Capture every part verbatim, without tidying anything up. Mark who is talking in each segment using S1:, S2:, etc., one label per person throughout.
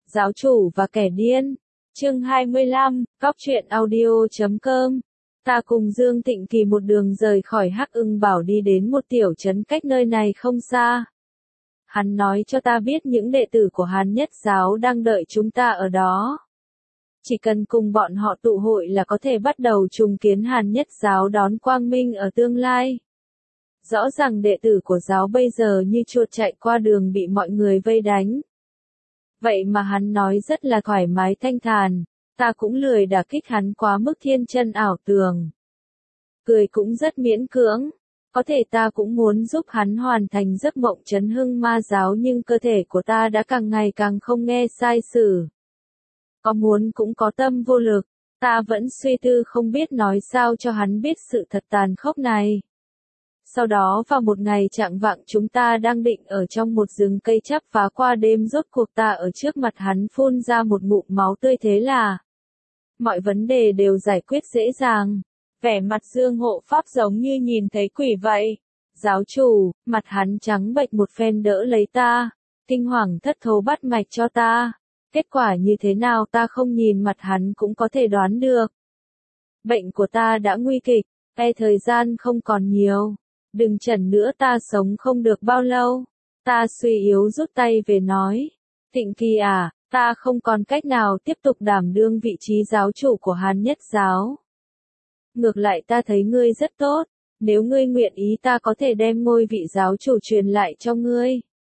S1: Giáo chủ và kẻ điên. Chương hai mươi lăm, Cóc truyện audio chấm com. Ta cùng Dương Tịnh Kỳ một đường rời khỏi Hắc Ưng Bảo đi đến một tiểu trấn cách nơi này không xa. Hắn nói cho ta biết những đệ tử của Hàn Nhất Giáo đang đợi chúng ta ở đó. Chỉ cần cùng bọn họ tụ hội là có thể bắt đầu trùng kiến Hàn Nhất Giáo đón quang minh ở tương lai. Rõ ràng đệ tử của giáo bây giờ như chuột chạy qua đường bị mọi người vây đánh. Vậy mà hắn nói rất là thoải mái thanh thản, ta cũng lười đả kích hắn quá mức thiên chân ảo tưởng. Cười cũng rất miễn cưỡng, có thể ta cũng muốn giúp hắn hoàn thành giấc mộng chấn hưng ma giáo nhưng cơ thể của ta đã càng ngày càng không nghe sai sử. Có muốn cũng có tâm vô lực, ta vẫn suy tư không biết nói sao cho hắn biết sự thật tàn khốc này. Sau đó vào một ngày chạng vạng chúng ta đang định ở trong một rừng cây chắp phá qua đêm rốt cuộc ta ở trước mặt hắn phun ra một ngụm máu tươi thế là mọi vấn đề đều giải quyết dễ dàng. Vẻ mặt Dương Hộ Pháp giống như nhìn thấy quỷ vậy. Giáo chủ, mặt hắn trắng bệch một phen đỡ lấy ta, kinh hoàng thất thố bắt mạch cho ta. Kết quả như thế nào ta không nhìn mặt hắn cũng có thể đoán được. Bệnh của ta đã nguy kịch, e thời gian không còn nhiều. Đừng chần nữa ta sống không được bao lâu. Ta suy yếu rút tay về nói. Tịnh Kỳ à, ta không còn cách nào tiếp tục đảm đương vị trí giáo chủ của Hàn Nhất Giáo. Ngược lại ta thấy ngươi rất tốt. Nếu ngươi nguyện ý ta có thể đem ngôi vị giáo chủ truyền lại cho ngươi.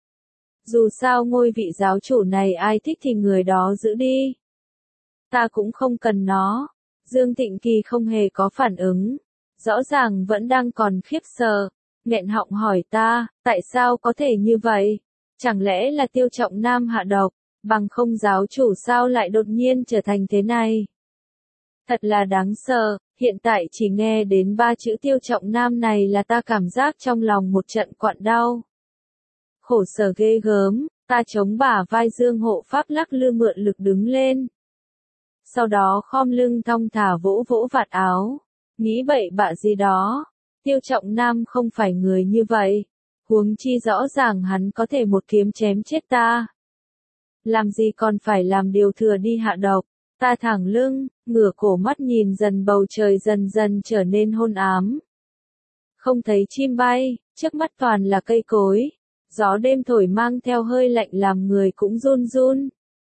S1: Dù sao ngôi vị giáo chủ này ai thích thì người đó giữ đi. Ta cũng không cần nó. Dương Tịnh Kỳ không hề có phản ứng. Rõ ràng vẫn đang còn khiếp sợ, nghẹn họng hỏi ta, tại sao có thể như vậy? Chẳng lẽ là Tiêu Trọng Nam hạ độc, bằng không giáo chủ sao lại đột nhiên trở thành thế này? Thật là đáng sợ, hiện tại chỉ nghe đến ba chữ Tiêu Trọng Nam này là ta cảm giác trong lòng một trận quặn đau. Khổ sở ghê gớm, ta chống bả vai Dương Hộ Pháp lắc lư mượn lực đứng lên. Sau đó khom lưng thong thả vỗ vỗ vạt áo. Nghĩ bậy bạ gì đó, Tiêu Trọng Nam không phải người như vậy, huống chi rõ ràng hắn có thể một kiếm chém chết ta. Làm gì còn phải làm điều thừa đi hạ độc, ta thẳng lưng, ngửa cổ mắt nhìn dần bầu trời dần dần trở nên hôn ám. Không thấy chim bay, trước mắt toàn là cây cối, gió đêm thổi mang theo hơi lạnh làm người cũng run run.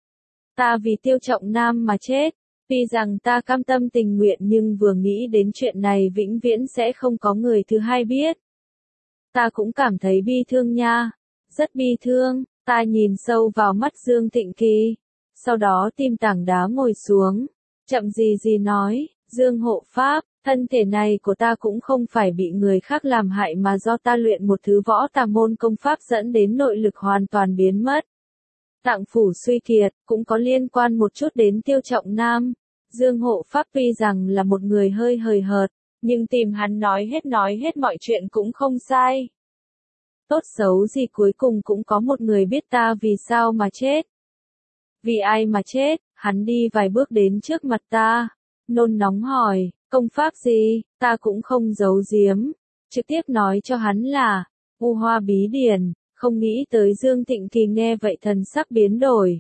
S1: Ta vì Tiêu Trọng Nam mà chết. Tuy rằng ta cam tâm tình nguyện nhưng vừa nghĩ đến chuyện này vĩnh viễn sẽ không có người thứ hai biết. Ta cũng cảm thấy bi thương nha. Rất bi thương, ta nhìn sâu vào mắt Dương Tịnh Kỳ. Sau đó tìm tảng đá ngồi xuống. Chậm gì gì nói, Dương Hộ Pháp, thân thể này của ta cũng không phải bị người khác làm hại mà do ta luyện một thứ võ tà môn công pháp dẫn đến nội lực hoàn toàn biến mất. Tạng phủ suy kiệt, cũng có liên quan một chút đến Tiêu Trọng Nam. Dương Hộ Pháp tuy rằng là một người hơi hời hợt, nhưng tìm hắn nói hết nói hết mọi chuyện cũng không sai. Tốt xấu gì cuối cùng cũng có một người biết ta vì sao mà chết. Vì ai mà chết, hắn đi vài bước đến trước mặt ta, nôn nóng hỏi, công pháp gì, ta cũng không giấu giếm, trực tiếp nói cho hắn là, U Hoa Bí Điển, không nghĩ tới Dương Tịnh Kỳ nghe vậy thần sắc biến đổi.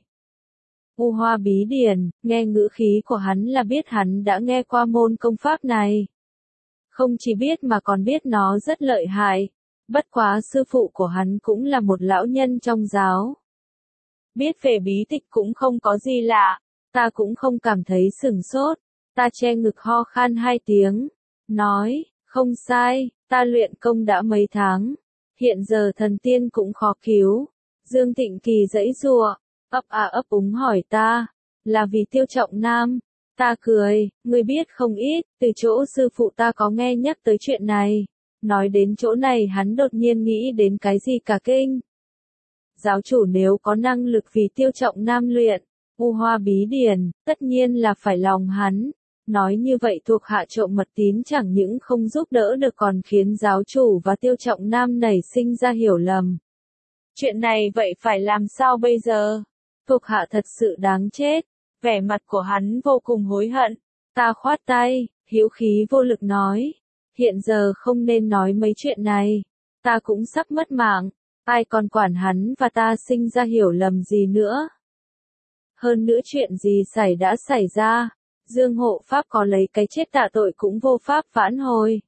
S1: U Hoa Bí Điển, nghe ngữ khí của hắn là biết hắn đã nghe qua môn công pháp này. Không chỉ biết mà còn biết nó rất lợi hại. Bất quá sư phụ của hắn cũng là một lão nhân trong giáo. Biết về bí tịch cũng không có gì lạ, ta cũng không cảm thấy sửng sốt. Ta che ngực ho khan hai tiếng, nói, không sai, ta luyện công đã mấy tháng. Hiện giờ thần tiên cũng khó cứu. Dương Tịnh Kỳ giãy giụa. Ấp à ấp úng hỏi ta, là vì Tiêu Trọng Nam. Ta cười, ngươi biết không ít, từ chỗ sư phụ ta có nghe nhắc tới chuyện này. Nói đến chỗ này hắn đột nhiên nghĩ đến cái gì cả kinh. Giáo chủ nếu có năng lực vì Tiêu Trọng Nam luyện, U Hoa Bí Điển, tất nhiên là phải lòng hắn. Nói như vậy thuộc hạ trộm mật tín chẳng những không giúp đỡ được còn khiến giáo chủ và Tiêu Trọng Nam nảy sinh ra hiểu lầm. Chuyện này vậy phải làm sao bây giờ? Thuộc hạ thật sự đáng chết. Vẻ mặt của hắn vô cùng hối hận. Ta khoát tay, hữu khí vô lực nói. Hiện giờ không nên nói mấy chuyện này. Ta cũng sắp mất mạng. Ai còn quản hắn và ta sinh ra hiểu lầm gì nữa. Hơn nữa chuyện gì xảy đã xảy ra, Dương Hộ Pháp có lấy cái chết tạ tội cũng vô pháp vãn hồi.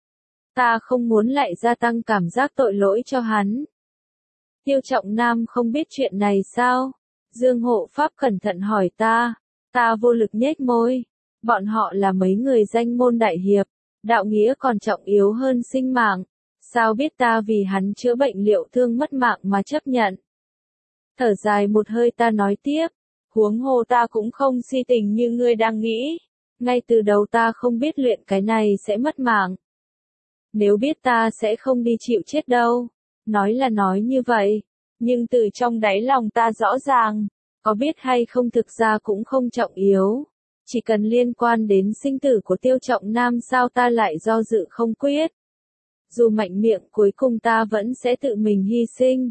S1: Ta không muốn lại gia tăng cảm giác tội lỗi cho hắn. Tiêu Trọng Nam không biết chuyện này sao? Dương Hộ Pháp cẩn thận hỏi ta. Ta vô lực nhếch môi. Bọn họ là mấy người danh môn đại hiệp, đạo nghĩa còn trọng yếu hơn sinh mạng. Sao biết ta vì hắn chữa bệnh liệu thương mất mạng mà chấp nhận? Thở dài một hơi ta nói tiếp. Huống hồ ta cũng không si tình như ngươi đang nghĩ. Ngay từ đầu ta không biết luyện cái này sẽ mất mạng. Nếu biết ta sẽ không đi chịu chết đâu. Nói là nói như vậy. Nhưng từ trong đáy lòng ta rõ ràng. Có biết hay không thực ra cũng không trọng yếu. Chỉ cần liên quan đến sinh tử của Tiêu Trọng Nam sao ta lại do dự không quyết. Dù mạnh miệng cuối cùng ta vẫn sẽ tự mình hy sinh.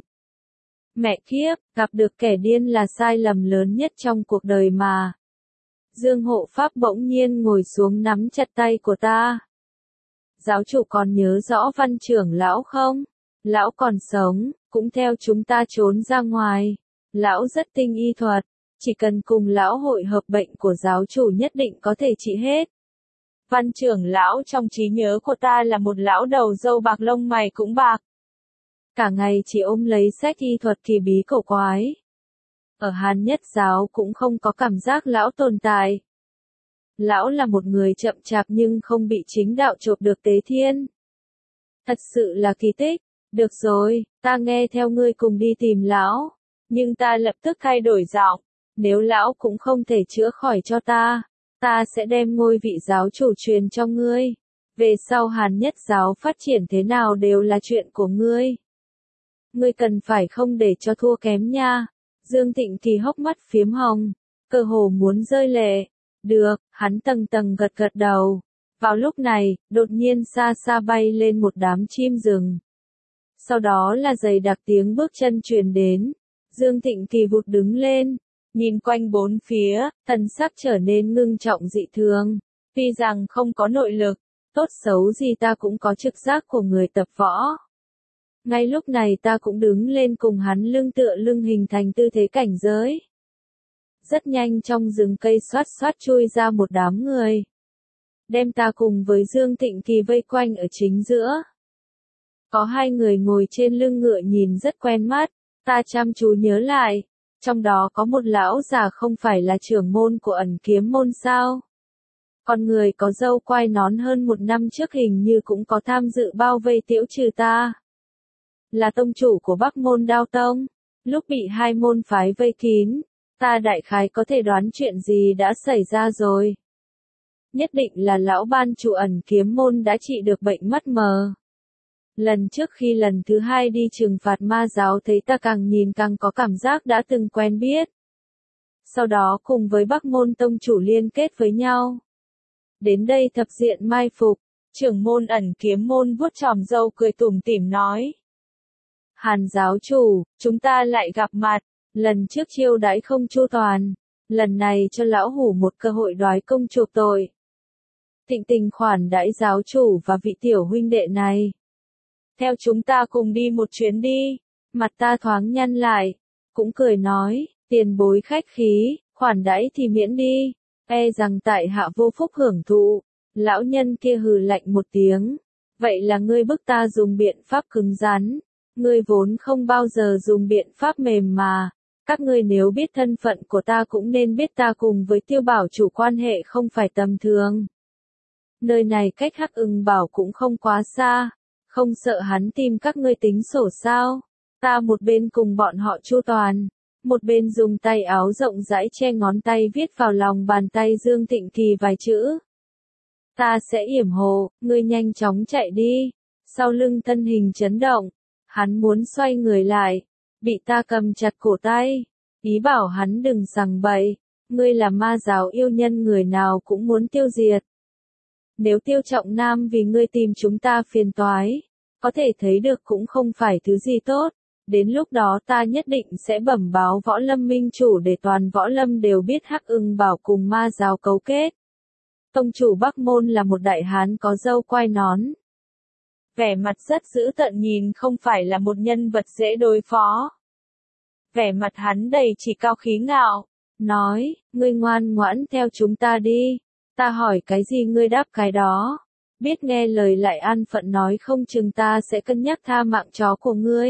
S1: Mẹ kiếp, gặp được kẻ điên là sai lầm lớn nhất trong cuộc đời mà. Dương Hộ Pháp bỗng nhiên ngồi xuống nắm chặt tay của ta. Giáo chủ còn nhớ rõ Văn trưởng lão không? Lão còn sống, cũng theo chúng ta trốn ra ngoài. Lão rất tinh y thuật, chỉ cần cùng lão hội hợp bệnh của giáo chủ nhất định có thể trị hết. Văn trưởng lão trong trí nhớ của ta là một lão đầu râu bạc lông mày cũng bạc. Cả ngày chỉ ôm lấy sách y thuật kỳ bí cổ quái. Ở Hàn Nhất giáo cũng không có cảm giác lão tồn tại. Lão là một người chậm chạp nhưng không bị chính đạo chộp được tế thiên. Thật sự là kỳ tích. Được rồi, ta nghe theo ngươi cùng đi tìm lão. Nhưng ta lập tức thay đổi giọng. Nếu lão cũng không thể chữa khỏi cho ta, ta sẽ đem ngôi vị giáo chủ truyền cho ngươi. Về sau Hàn Nhất giáo phát triển thế nào đều là chuyện của ngươi. Ngươi cần phải không để cho thua kém nha. Dương Tịnh Kỳ hốc mắt phiếm hồng, cơ hồ muốn rơi lệ. Được, hắn tầng tầng gật gật đầu. Vào lúc này, đột nhiên xa xa bay lên một đám chim rừng. Sau đó là dày đặc tiếng bước chân truyền đến. Dương Tịnh Kỳ vụt đứng lên, nhìn quanh bốn phía, thần sắc trở nên ngưng trọng dị thường. Tuy rằng không có nội lực, tốt xấu gì ta cũng có trực giác của người tập võ. Ngay lúc này ta cũng đứng lên cùng hắn lưng tựa lưng hình thành tư thế cảnh giới. Rất nhanh trong rừng cây xoát xoát chui ra một đám người. Đem ta cùng với Dương Tịnh Kỳ vây quanh ở chính giữa. Có hai người ngồi trên lưng ngựa nhìn rất quen mắt, ta chăm chú nhớ lại. Trong đó có một lão già không phải là trưởng môn của Ẩn Kiếm môn sao? Còn người có râu quai nón hơn một năm trước hình như cũng có tham dự bao vây tiễu trừ ta. Là tông chủ của Bắc môn Đao Tông. Lúc bị hai môn phái vây kín, ta đại khái có thể đoán chuyện gì đã xảy ra rồi. Nhất định là lão ban chủ Ẩn Kiếm môn đã trị được bệnh mắt mờ. Lần trước khi lần thứ hai đi trừng phạt ma giáo thấy ta càng nhìn càng có cảm giác đã từng quen biết. Sau đó cùng với Bắc môn tông chủ liên kết với nhau. Đến đây thập diện mai phục, trưởng môn Ẩn Kiếm môn vuốt tròm râu cười tủm tỉm nói. Hàn giáo chủ, chúng ta lại gặp mặt, lần trước chiêu đãi không chu toàn, lần này cho lão hủ một cơ hội đoái công chuộc tội. Thịnh tình khoản đãi giáo chủ và vị tiểu huynh đệ này. Theo chúng ta cùng đi một chuyến đi, mặt ta thoáng nhăn lại, cũng cười nói, tiền bối khách khí, khoản đãi thì miễn đi, e rằng tại hạ vô phúc hưởng thụ. Lão nhân kia hừ lạnh một tiếng, vậy là ngươi bức ta dùng biện pháp cứng rắn. Ngươi vốn không bao giờ dùng biện pháp mềm mà, các ngươi nếu biết thân phận của ta cũng nên biết ta cùng với Tiêu Bảo chủ quan hệ không phải tầm thường. Nơi này cách Hắc Ưng Bảo cũng không quá xa, không sợ hắn tìm các ngươi tính sổ sao? Ta một bên cùng bọn họ chu toàn, một bên dùng tay áo rộng rãi che ngón tay viết vào lòng bàn tay Dương Tịnh Kỳ vài chữ. Ta sẽ yểm hộ, ngươi nhanh chóng chạy đi. Sau lưng thân hình chấn động. Hắn muốn xoay người lại, bị ta cầm chặt cổ tay, ý bảo hắn đừng sằng bậy, ngươi là ma giáo yêu nhân người nào cũng muốn tiêu diệt. Nếu Tiêu Trọng Nam vì ngươi tìm chúng ta phiền toái, có thể thấy được cũng không phải thứ gì tốt, đến lúc đó ta nhất định sẽ bẩm báo Võ Lâm minh chủ để toàn Võ Lâm đều biết Hắc Ưng Bảo cùng ma giáo cấu kết. Tông chủ Bắc môn là một đại hán có râu quai nón. Vẻ mặt rất dữ tợn nhìn không phải là một nhân vật dễ đối phó. Vẻ mặt hắn đầy chỉ cao khí ngạo, nói, ngươi ngoan ngoãn theo chúng ta đi, ta hỏi cái gì ngươi đáp cái đó, biết nghe lời lại an phận nói không chừng ta sẽ cân nhắc tha mạng chó của ngươi.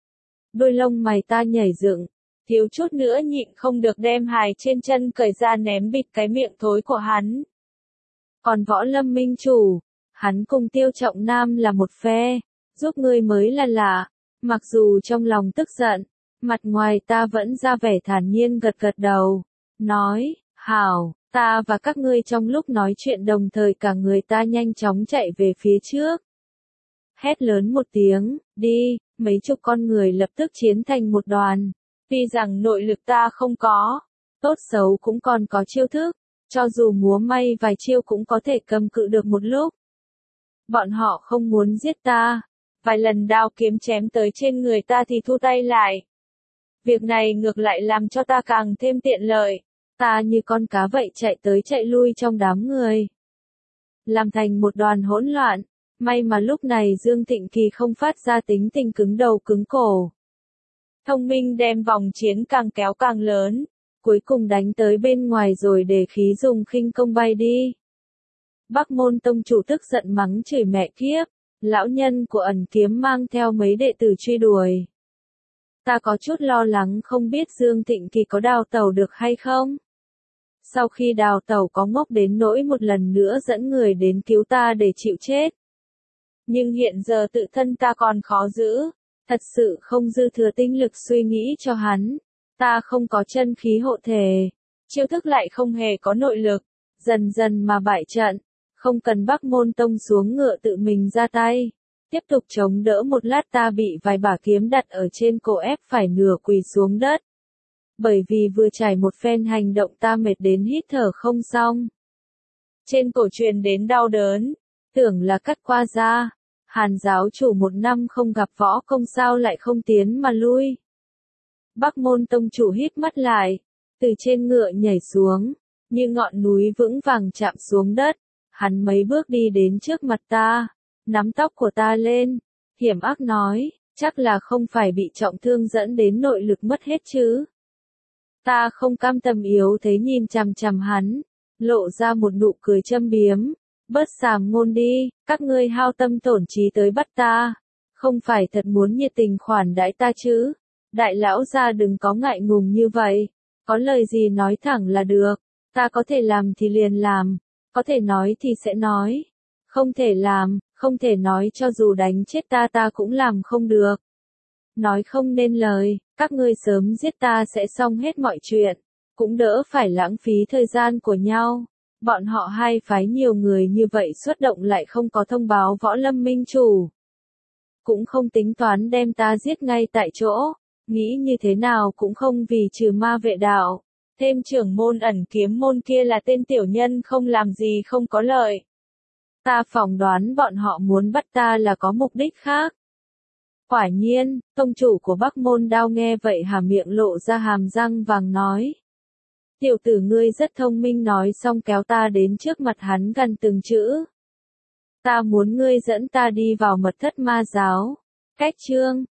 S1: Đôi lông mày ta nhảy dựng, thiếu chút nữa nhịn không được đem hài trên chân cởi ra ném bịt cái miệng thối của hắn. Còn Võ Lâm minh chủ, hắn cùng Tiêu Trọng Nam là một phe, giúp ngươi mới là lạ, mặc dù trong lòng tức giận, mặt ngoài ta vẫn ra vẻ thản nhiên gật gật đầu, nói, hảo, ta và các ngươi trong lúc nói chuyện đồng thời cả người ta nhanh chóng chạy về phía trước. Hét lớn một tiếng, đi, mấy chục con người lập tức chiến thành một đoàn. Tuy rằng nội lực ta không có, tốt xấu cũng còn có chiêu thức, cho dù múa may vài chiêu cũng có thể cầm cự được một lúc. Bọn họ không muốn giết ta, vài lần đao kiếm chém tới trên người ta thì thu tay lại. Việc này ngược lại làm cho ta càng thêm tiện lợi, ta như con cá vậy chạy tới chạy lui trong đám người. Làm thành một đoàn hỗn loạn, may mà lúc này Dương Thịnh Kỳ không phát ra tính tình cứng đầu cứng cổ. Thông minh đem vòng chiến càng kéo càng lớn, cuối cùng đánh tới bên ngoài rồi để khí dùng khinh công bay đi. Bắc Môn tông chủ tức giận mắng chửi mẹ kiếp, lão nhân của ẩn kiếm mang theo mấy đệ tử truy đuổi. Ta có chút lo lắng không biết Dương Thịnh Kỳ có đào tẩu được hay không. Sau khi đào tẩu có ngốc đến nỗi một lần nữa dẫn người đến cứu ta để chịu chết. Nhưng hiện giờ tự thân ta còn khó giữ, thật sự không dư thừa tinh lực suy nghĩ cho hắn. Ta không có chân khí hộ thể, chiêu thức lại không hề có nội lực, dần dần mà bại trận, không cần Bắc Môn tông xuống ngựa tự mình ra tay. Tiếp tục chống đỡ một lát ta bị vài bả kiếm đặt ở trên cổ ép phải nửa quỳ xuống đất. Bởi vì vừa trải một phen hành động ta mệt đến hít thở không xong. Trên cổ truyền đến đau đớn, tưởng là cắt qua da. Hàn giáo chủ một năm không gặp võ công sao lại không tiến mà lui. Bắc Môn tông chủ hít mắt lại, từ trên ngựa nhảy xuống, như ngọn núi vững vàng chạm xuống đất. Hắn mấy bước đi đến trước mặt ta, nắm tóc của ta lên, hiểm ác nói, chắc là không phải bị trọng thương dẫn đến nội lực mất hết chứ. Ta không cam tâm yếu thế nhìn chằm chằm hắn, lộ ra một nụ cười châm biếm, bớt sàm ngôn đi, các ngươi hao tâm tổn trí tới bắt ta, không phải thật muốn nhiệt tình khoản đãi ta chứ. Đại lão gia đừng có ngại ngùng như vậy, có lời gì nói thẳng là được, ta có thể làm thì liền làm, có thể nói thì sẽ nói, không thể làm, không thể nói cho dù đánh chết ta ta cũng làm không được. Nói không nên lời, các ngươi sớm giết ta sẽ xong hết mọi chuyện, cũng đỡ phải lãng phí thời gian của nhau. Bọn họ hai phái nhiều người như vậy xuất động lại không có thông báo Võ Lâm minh chủ. Cũng không tính toán đem ta giết ngay tại chỗ, nghĩ như thế nào cũng không vì trừ ma vệ đạo. Thêm trưởng môn ẩn kiếm môn kia là tên tiểu nhân không làm gì không có lợi. Ta phỏng đoán bọn họ muốn bắt ta là có mục đích khác. Quả nhiên, tông chủ của Bắc Môn Đao nghe vậy hà miệng lộ ra hàm răng vàng nói. Tiểu tử ngươi rất thông minh nói xong kéo ta đến trước mặt hắn gần từng chữ. Ta muốn ngươi dẫn ta đi vào mật thất ma giáo. Cách chương.